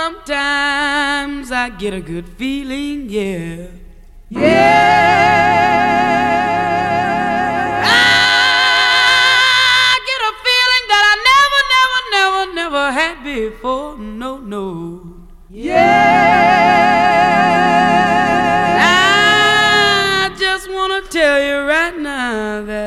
Sometimes I get a good feeling, yeah. I get a feeling that I never had before. No, no. I just wanna tell you right now that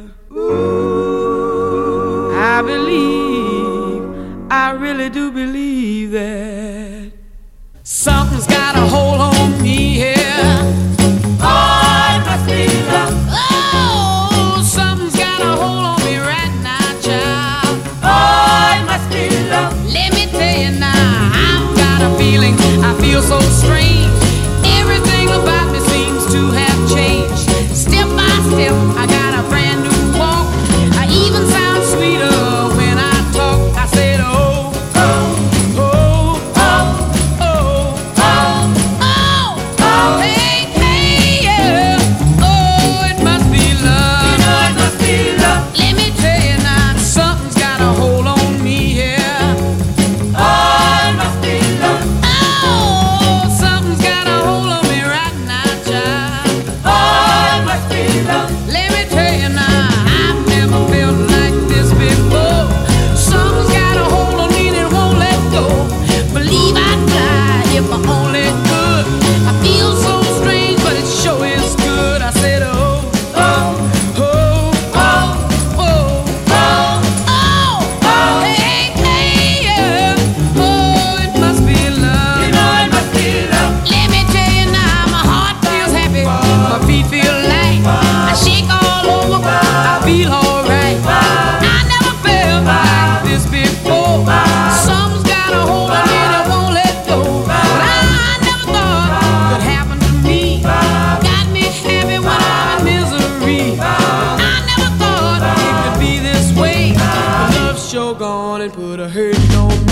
I believe, I really do believe that something's got a hold on me here. Oh, it must be love. Oh, something's got a hold on me right now, child. Oh, it must be love. Let me tell you now, I've got a feeling, I feel so strange. Everything about me seems to have changed. Step by step, I got a brand new walk. I even sound sweeter when I talk. I said, oh, oh, oh, oh, oh, oh, oh, oh, hey, hey, yeah. Oh, it must be love. You know it must be love. Let me tell you now, something's got a hold on me here. Oh, it must be love. Oh, something's got a hold on me right now, child. Oh, it must be love. Let me tell you now, I've never felt like this before. Something's got a hold on me that won't let go. Believe I'd fly if I only could. I feel so strange, but it sure is good. I said, oh, oh, oh, oh, oh, oh, oh, oh, hey, hey, yeah. Oh, it must be love. You know it must be love. Let me tell you now, my heart feels happy, my feet feel light. I shake all over, I feel alright. I never felt like this before. Something's got a hold on me that won't let go. But I never thought it could happen to me. Got me happy when I'm in misery. I never thought it could be this way. But love's sure gone and put a hurting on me.